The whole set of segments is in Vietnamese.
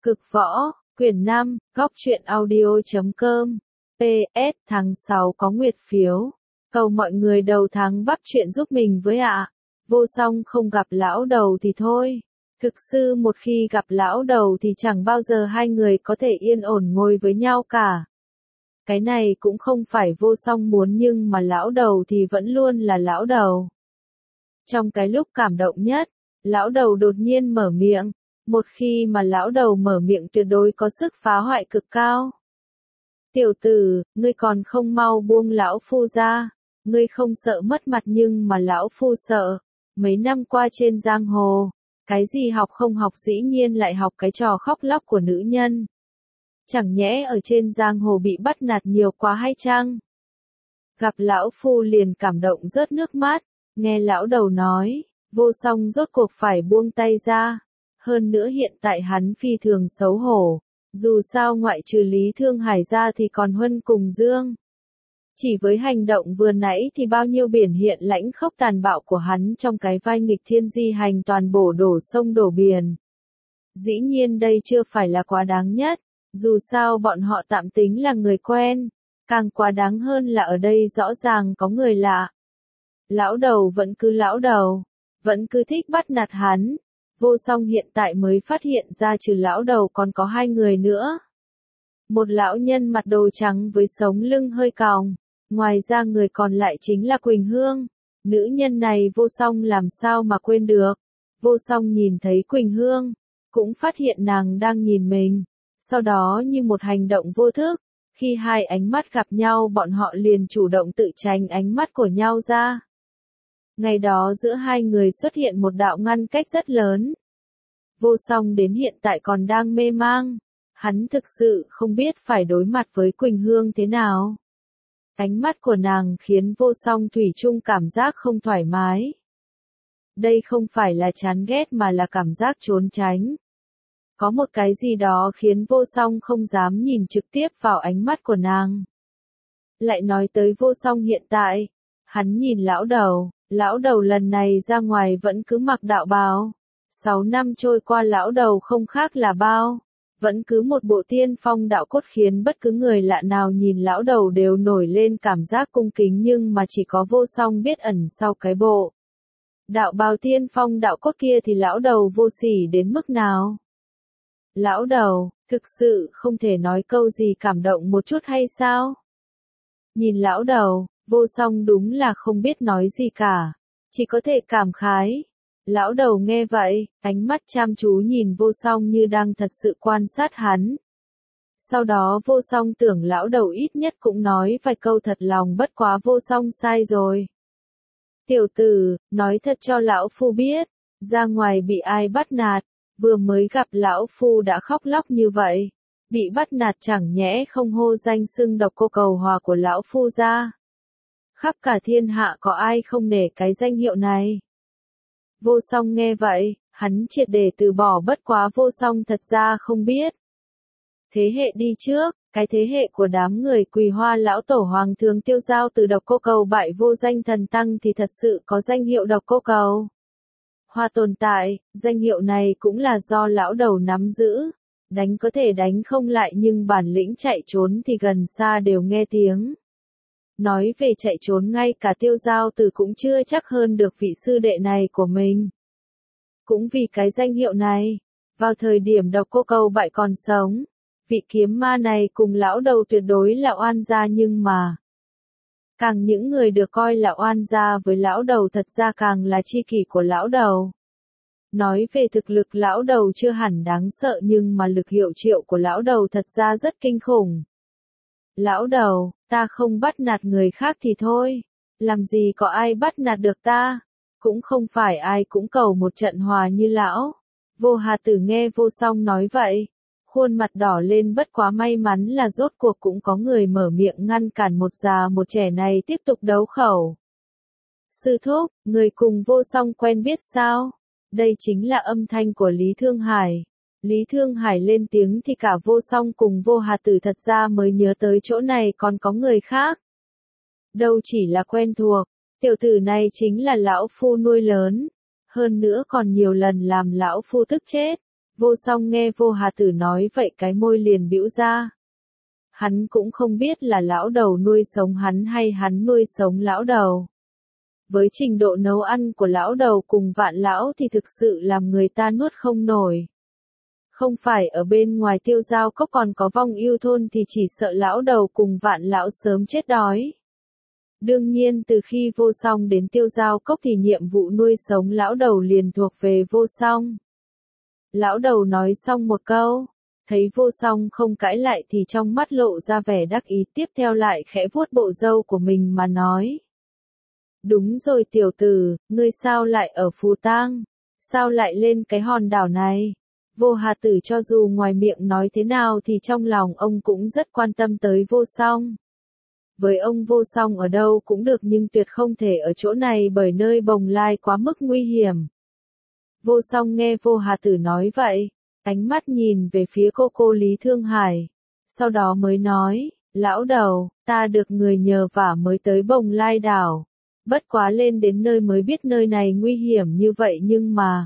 Cực võ, quyển 5, góc truyện audio.com. PS, tháng 6 có nguyệt phiếu. Cầu mọi người đầu tháng bắt chuyện giúp mình với ạ. Vô song không gặp lão đầu thì thôi. Thực sự một khi gặp lão đầu thì chẳng bao giờ hai người có thể yên ổn ngồi với nhau cả. Cái này cũng không phải vô song muốn nhưng mà lão đầu thì vẫn luôn là lão đầu. Trong cái lúc cảm động nhất, lão đầu đột nhiên mở miệng. Một khi mà lão đầu mở miệng tuyệt đối có sức phá hoại cực cao. Tiểu tử, ngươi còn không mau buông lão phu ra. Ngươi không sợ mất mặt nhưng mà lão phu sợ. Mấy năm qua trên giang hồ, cái gì học không học dĩ nhiên lại học cái trò khóc lóc của nữ nhân. Chẳng nhẽ ở trên giang hồ bị bắt nạt nhiều quá hay chăng? Gặp lão phu liền cảm động rớt nước mắt, nghe lão đầu nói, vô song rốt cuộc phải buông tay ra. Hơn nữa hiện tại hắn phi thường xấu hổ, dù sao ngoại trừ Lý Thương Hải ra thì còn Huân cùng Dương. Chỉ với hành động vừa nãy thì bao nhiêu biển hiện lãnh khốc tàn bạo của hắn trong cái vai nghịch thiên di hành toàn bổ đổ sông đổ biển. Dĩ nhiên đây chưa phải là quá đáng nhất, dù sao bọn họ tạm tính là người quen, càng quá đáng hơn là ở đây rõ ràng có người lạ. Lão đầu vẫn cứ lão đầu, vẫn cứ thích bắt nạt hắn. Vô song hiện tại mới phát hiện ra trừ lão đầu còn có hai người nữa. Một lão nhân mặt đồ trắng với sống lưng hơi còng, ngoài ra người còn lại chính là Quỳnh Hương. Nữ nhân này vô song làm sao mà quên được. Vô song nhìn thấy Quỳnh Hương, cũng phát hiện nàng đang nhìn mình. Sau đó như một hành động vô thức, khi hai ánh mắt gặp nhau bọn họ liền chủ động tự tránh ánh mắt của nhau ra. Ngày đó giữa hai người xuất hiện một đạo ngăn cách rất lớn. Vô song đến hiện tại còn đang mê mang. Hắn thực sự không biết phải đối mặt với Quỳnh Hương thế nào. Ánh mắt của nàng khiến vô song thủy chung cảm giác không thoải mái. Đây không phải là chán ghét mà là cảm giác trốn tránh. Có một cái gì đó khiến vô song không dám nhìn trực tiếp vào ánh mắt của nàng. Lại nói tới vô song hiện tại. Hắn nhìn lão đầu lần này ra ngoài vẫn cứ mặc đạo bào. 6 năm trôi qua lão đầu không khác là bao. Vẫn cứ một bộ tiên phong đạo cốt khiến bất cứ người lạ nào nhìn lão đầu đều nổi lên cảm giác cung kính nhưng mà chỉ có vô song biết ẩn sau cái bộ. Đạo bào tiên phong đạo cốt kia thì lão đầu vô sỉ đến mức nào. Lão đầu, thực sự không thể nói câu gì cảm động một chút hay sao? Nhìn lão đầu, vô song đúng là không biết nói gì cả. Chỉ có thể cảm khái. Lão đầu nghe vậy, ánh mắt chăm chú nhìn vô song như đang thật sự quan sát hắn. Sau đó vô song tưởng lão đầu ít nhất cũng nói vài câu thật lòng bất quá vô song sai rồi. Tiểu tử, nói thật cho lão phu biết, ra ngoài bị ai bắt nạt, vừa mới gặp lão phu đã khóc lóc như vậy. Bị bắt nạt chẳng nhẽ không hô danh xưng độc cô cầu hòa của lão phu ra. Khắp cả thiên hạ có ai không nể cái danh hiệu này. Vô song nghe vậy, hắn triệt để từ bỏ bất quá vô song thật ra không biết. Thế hệ đi trước, cái thế hệ của đám người Quỳ Hoa lão tổ hoàng thường tiêu giao từ độc cô cầu bại vô danh thần tăng thì thật sự có danh hiệu độc cô cầu. Hoa tồn tại, danh hiệu này cũng là do lão đầu nắm giữ. Đánh có thể đánh không lại nhưng bản lĩnh chạy trốn thì gần xa đều nghe tiếng. Nói về chạy trốn ngay cả tiêu giao tử cũng chưa chắc hơn được vị sư đệ này của mình. Cũng vì cái danh hiệu này, vào thời điểm độc cô cầu bại còn sống, vị kiếm ma này cùng lão đầu tuyệt đối là oan gia nhưng mà. Càng những người được coi là oan gia với lão đầu thật ra càng là tri kỷ của lão đầu. Nói về thực lực lão đầu chưa hẳn đáng sợ nhưng mà lực hiệu triệu của lão đầu thật ra rất kinh khủng. Lão đầu, ta không bắt nạt người khác thì thôi, làm gì có ai bắt nạt được ta, cũng không phải ai cũng cầu một trận hòa như lão. Vô Hà Tử nghe vô song nói vậy, khuôn mặt đỏ lên bất quá may mắn là rốt cuộc cũng có người mở miệng ngăn cản một già một trẻ này tiếp tục đấu khẩu. Sư thúc, người cùng vô song quen biết sao? Đây chính là âm thanh của Lý Thương Hải. Lý Thương Hải lên tiếng thì cả vô song cùng vô Hà Tử thật ra mới nhớ tới chỗ này còn có người khác. Đâu chỉ là quen thuộc, tiểu tử này chính là lão phu nuôi lớn. Hơn nữa còn nhiều lần làm lão phu tức chết. Vô Song nghe Vô Hà Tử nói vậy cái môi liền bĩu ra. Hắn cũng không biết là lão đầu nuôi sống hắn hay hắn nuôi sống lão đầu. Với trình độ nấu ăn của lão đầu cùng Vạn lão thì thực sự làm người ta nuốt không nổi. Không phải ở bên ngoài Tiêu Giao Cốc còn có Vong Ưu Thôn thì chỉ sợ lão đầu cùng Vạn lão sớm chết đói. Đương nhiên từ khi Vô Song đến Tiêu Giao Cốc thì nhiệm vụ nuôi sống lão đầu liền thuộc về Vô Song. Lão đầu nói xong một câu, thấy Vô Song không cãi lại thì trong mắt lộ ra vẻ đắc ý, tiếp theo lại khẽ vuốt bộ râu của mình mà nói. Đúng rồi tiểu tử, ngươi sao lại ở Phù Tang? Sao lại lên cái hòn đảo này? Vô Hà Tử cho dù ngoài miệng nói thế nào thì trong lòng ông cũng rất quan tâm tới Vô Song. Với ông Vô Song ở đâu cũng được nhưng tuyệt không thể ở chỗ này bởi nơi Bồng Lai quá mức nguy hiểm. Vô Song nghe Vô Hà Tử nói vậy, ánh mắt nhìn về phía cô Lý Thương Hải. Sau đó mới nói, lão đầu, ta được người nhờ vả mới tới Bồng Lai đảo. Bất quá lên đến nơi mới biết nơi này nguy hiểm như vậy nhưng mà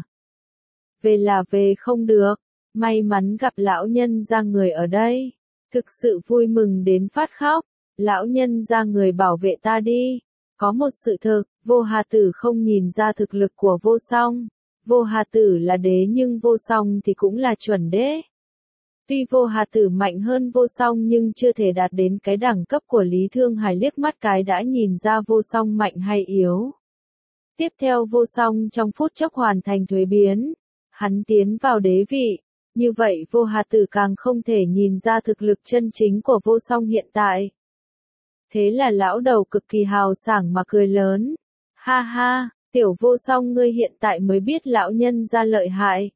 về là về không được, may mắn gặp lão nhân ra người ở đây, thực sự vui mừng đến phát khóc, lão nhân ra người bảo vệ ta đi. Có một sự thực, Vô Hà Tử không nhìn ra thực lực của Vô Song. Vô Hà Tử là đế nhưng Vô Song thì cũng là chuẩn đế. Tuy Vô Hà Tử mạnh hơn Vô Song nhưng chưa thể đạt đến cái đẳng cấp của Lý Thương Hải, liếc mắt cái đã nhìn ra Vô Song mạnh hay yếu. Tiếp theo Vô Song trong phút chốc hoàn thành thuế biến. Hắn tiến vào đế vị. Như vậy Vô Hà Tử càng không thể nhìn ra thực lực chân chính của Vô Song hiện tại. Thế là lão đầu cực kỳ hào sảng mà cười lớn. Ha ha, tiểu Vô Song ngươi hiện tại mới biết lão nhân ra lợi hại.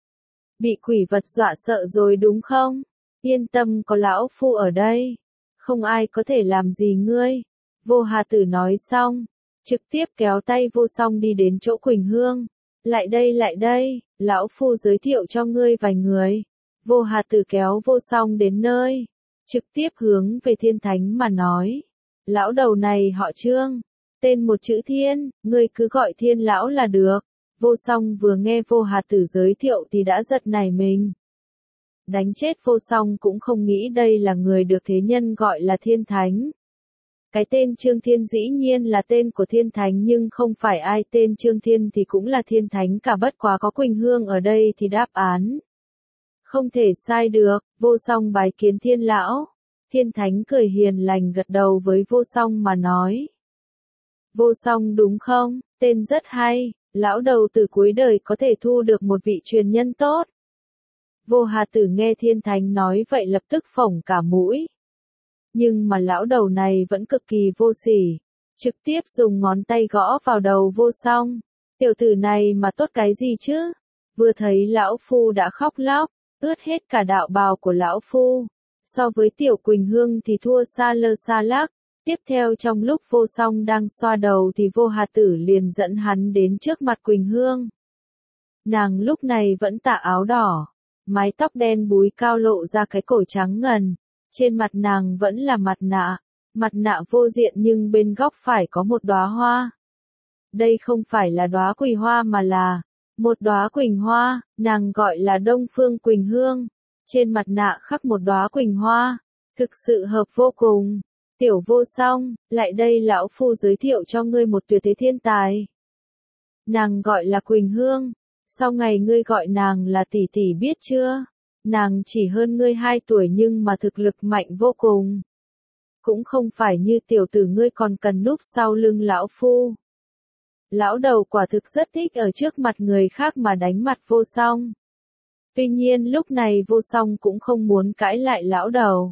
Bị quỷ vật dọa sợ rồi đúng không? Yên tâm có lão phu ở đây. Không ai có thể làm gì ngươi. Vô Hà Tử nói xong. Trực tiếp kéo tay Vô Song đi đến chỗ Quỳnh Hương. Lại đây, lão phu giới thiệu cho ngươi vài người. Vô Hà Tử kéo Vô Song đến nơi. Trực tiếp hướng về Thiên Thánh mà nói. Lão đầu này họ Trương. Tên một chữ Thiên, ngươi cứ gọi Thiên lão là được. Vô Song vừa nghe Vô Hà Tử giới thiệu thì đã giật nảy mình. Đánh chết Vô Song cũng không nghĩ đây là người được thế nhân gọi là Thiên Thánh. Cái tên Trương Thiên dĩ nhiên là tên của Thiên Thánh nhưng không phải ai tên Trương Thiên thì cũng là Thiên Thánh cả, bất quá có Quỳnh Hương ở đây thì đáp án không thể sai được. Vô Song bái kiến Thiên lão. Thiên Thánh cười hiền lành gật đầu với Vô Song mà nói. Vô Song đúng không? Tên rất hay. Lão đầu từ cuối đời có thể thu được một vị truyền nhân tốt. Vô Hà Tử nghe Thiên Thánh nói vậy lập tức phổng cả mũi. Nhưng mà lão đầu này vẫn cực kỳ vô sỉ. Trực tiếp dùng ngón tay gõ vào đầu Vô Song. Tiểu tử này mà tốt cái gì chứ? Vừa thấy lão phu đã khóc lóc, ướt hết cả đạo bào của lão phu. So với tiểu Quỳnh Hương thì thua xa lơ xa lắc. Tiếp theo trong lúc Vô Song đang xoa đầu thì Vô Hà Tử liền dẫn hắn đến trước mặt Quỳnh Hương. Nàng lúc này vẫn tà áo đỏ, mái tóc đen búi cao lộ ra cái cổ trắng ngần, trên mặt nàng vẫn là mặt nạ vô diện nhưng bên góc phải có một đóa hoa. Đây không phải là đóa quỳ hoa mà là một đóa quỳnh hoa, nàng gọi là Đông Phương Quỳnh Hương. Trên mặt nạ khắc một đóa quỳnh hoa, thực sự hợp vô cùng. Tiểu Vô Song, lại đây lão phu giới thiệu cho ngươi một tuyệt thế thiên tài. Nàng gọi là Quỳnh Hương, sau ngày ngươi gọi nàng là tỷ tỷ biết chưa? Nàng chỉ hơn ngươi 2 tuổi nhưng mà thực lực mạnh vô cùng. Cũng không phải như tiểu tử ngươi còn cần núp sau lưng lão phu. Lão đầu quả thực rất thích ở trước mặt người khác mà đánh mặt Vô Song. Tuy nhiên lúc này Vô Song cũng không muốn cãi lại lão đầu.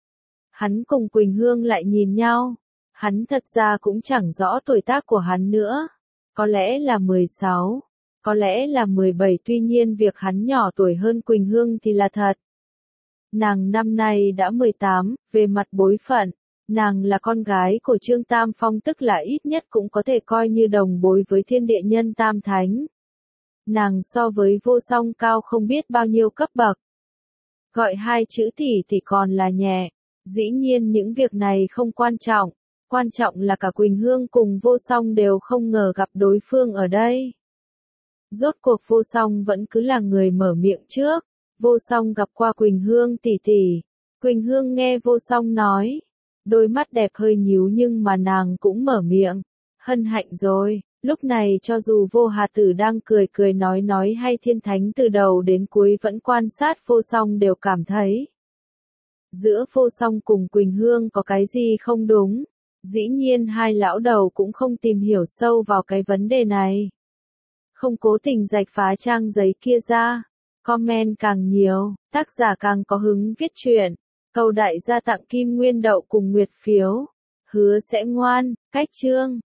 Hắn cùng Quỳnh Hương lại nhìn nhau. Hắn thật ra cũng chẳng rõ tuổi tác của hắn nữa. Có lẽ là 16, có lẽ là 17, tuy nhiên việc hắn nhỏ tuổi hơn Quỳnh Hương thì là thật. Nàng năm nay đã 18, về mặt bối phận, nàng là con gái của Trương Tam Phong, tức là ít nhất cũng có thể coi như đồng bối với thiên địa nhân Tam Thánh. Nàng so với Vô Song cao không biết bao nhiêu cấp bậc. Gọi 2 chữ tỷ thì còn là nhẹ. Dĩ nhiên những việc này không quan trọng là cả Quỳnh Hương cùng Vô Song đều không ngờ gặp đối phương ở đây. Rốt cuộc Vô Song vẫn cứ là người mở miệng trước. Vô Song gặp qua Quỳnh Hương tỷ tỷ. Quỳnh Hương nghe Vô Song nói. Đôi mắt đẹp hơi nhíu nhưng mà nàng cũng mở miệng. Hân hạnh rồi. Lúc này cho dù Vô Hà Tử đang cười cười nói hay Thiên Thánh từ đầu đến cuối vẫn quan sát Vô Song đều cảm thấy. Giữa Vô Song cùng Quỳnh Hương có cái gì không đúng. Dĩ nhiên hai lão đầu cũng không tìm hiểu sâu vào cái vấn đề này. Không cố tình rạch phá trang giấy kia ra. Comment càng nhiều, tác giả càng có hứng viết truyện. Cầu đại gia tặng Kim Nguyên Đậu cùng Nguyệt phiếu. Hứa sẽ ngoan, cách chương.